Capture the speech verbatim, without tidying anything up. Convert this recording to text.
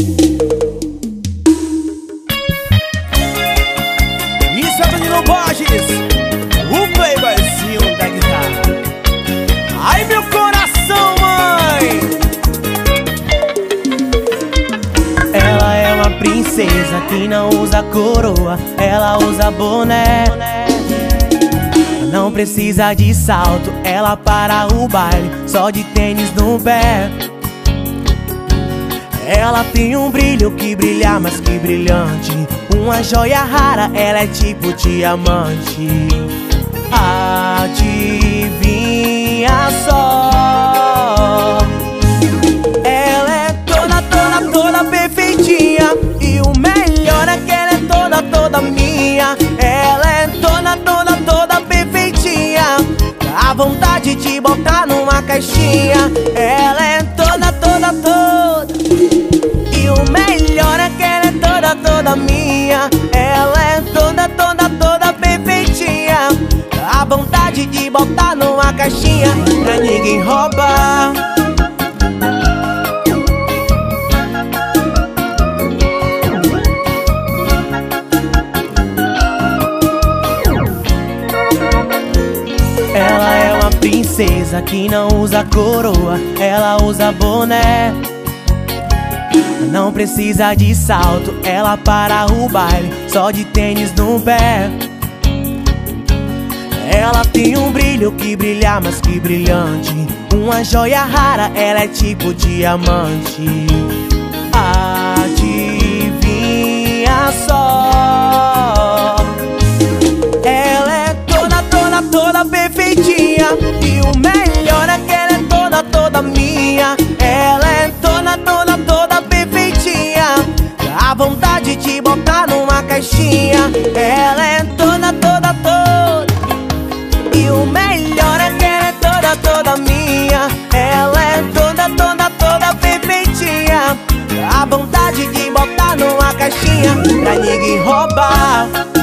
Isso é Danilo Borges, o playboyzinho da guitarra. Ai meu coração, mãe! Ela é uma princesa que não usa coroa, ela usa boné. Não precisa de salto, ela para o baile só de tênis no pé. Ela tem um brilho que brilha, mas que brilhante. Uma joia rara, ela é tipo diamante. Adivinha só, ela é toda, toda, toda perfeitinha. E o melhor é que ela é toda, toda minha. Ela é toda, toda, toda perfeitinha. Dá vontade de botar numa caixinha. Ela é toda, toda, toda. E o melhor é que ela é toda, toda minha. Ela é toda, toda, toda perfeitinha. Dá vontade de botar numa caixinha pra ninguém roubar. Ela é uma princesa que não usa coroa, ela usa boné. Não precisa de salto, ela para o baile só de tênis no pé. Ela tem um brilho que brilha, mas que brilhante. Uma joia rara, ela é tipo diamante. Adivinha só, ela é toda, toda, toda perfeitinha. E o melhor é que ela é toda, toda minha. Ela é toda, toda, toda perfeitinha. Dá vontade de botar numa caixinha. Ela é toda, toda, toda. E o melhor é que ela é toda, toda minha. Ela é toda, toda, toda perfeitinha. Dá vontade de botar numa caixinha pra ninguém roubar.